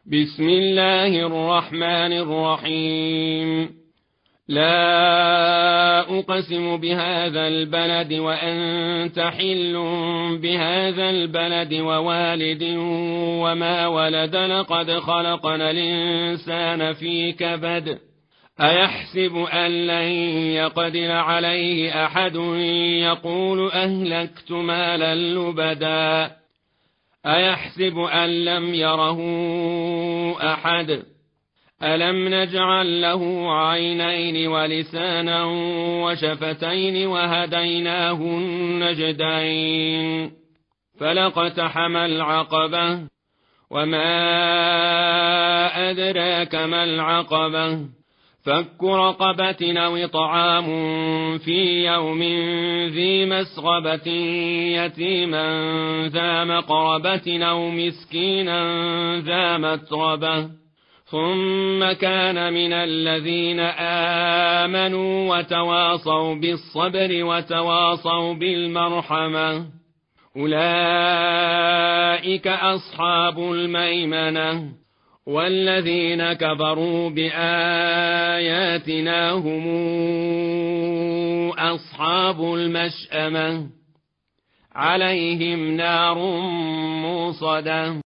بسم الله الرحمن الرحيم. لا أقسم بهذا البلد وأنت حل بهذا البلد ووالد وما ولد لقد خلقنا الإنسان في كبد أيحسب أن لن يقدر عليه أحد يقول أهلكت مالا لبدا أيحسب أن لم يره أحد ألم نجعل له عينين ولسانا وشفتين وهديناه النجدين فلاقتحم العقبة وما أدراك ما العقبة فك رقبة أو طعام في يوم ذي مسغبة يتيما ذا مقربة أو مسكينا ذا متربة ثم كان من الذين آمنوا وتواصوا بالصبر وتواصوا بالمرحمة أولئك أصحاب الميمنة والذين كفروا بآياتنا هم أصحاب المشأمة عليهم نار موصدة.